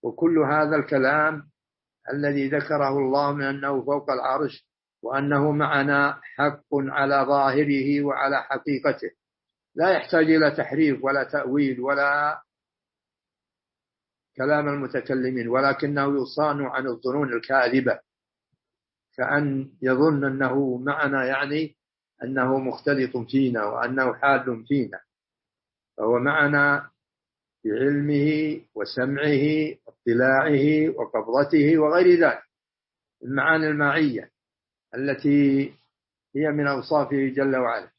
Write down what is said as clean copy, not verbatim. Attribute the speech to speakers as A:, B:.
A: وكل هذا الكلام الذي ذكره الله من أنه فوق العرش وأنه معنا حق على ظاهره وعلى حقيقته، لا يحتاج إلى تحريف ولا تأويل ولا كلام المتكلمين، ولكنه يصان عن الظنون الكاذبة، كأن يظن أنه معنا يعني أنه مختلط فينا وأنه حال فينا، فهو معنا بعلمه وسمعه واطلاعه وقبضته وغير ذلك المعاني المعية التي هي من أوصافه جل وعلا.